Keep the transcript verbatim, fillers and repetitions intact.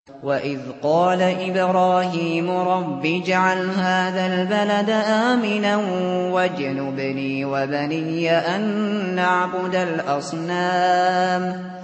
وَإِذْ قَالَ إِبْرَاهِيمُ رَبِّ اجْعَلْ هَٰذَا الْبَلَدَ آمِنًا وَاجْنُبْنِي وَبَنِيَّ أَن نَّعْبُدَ الْأَصْنَامَ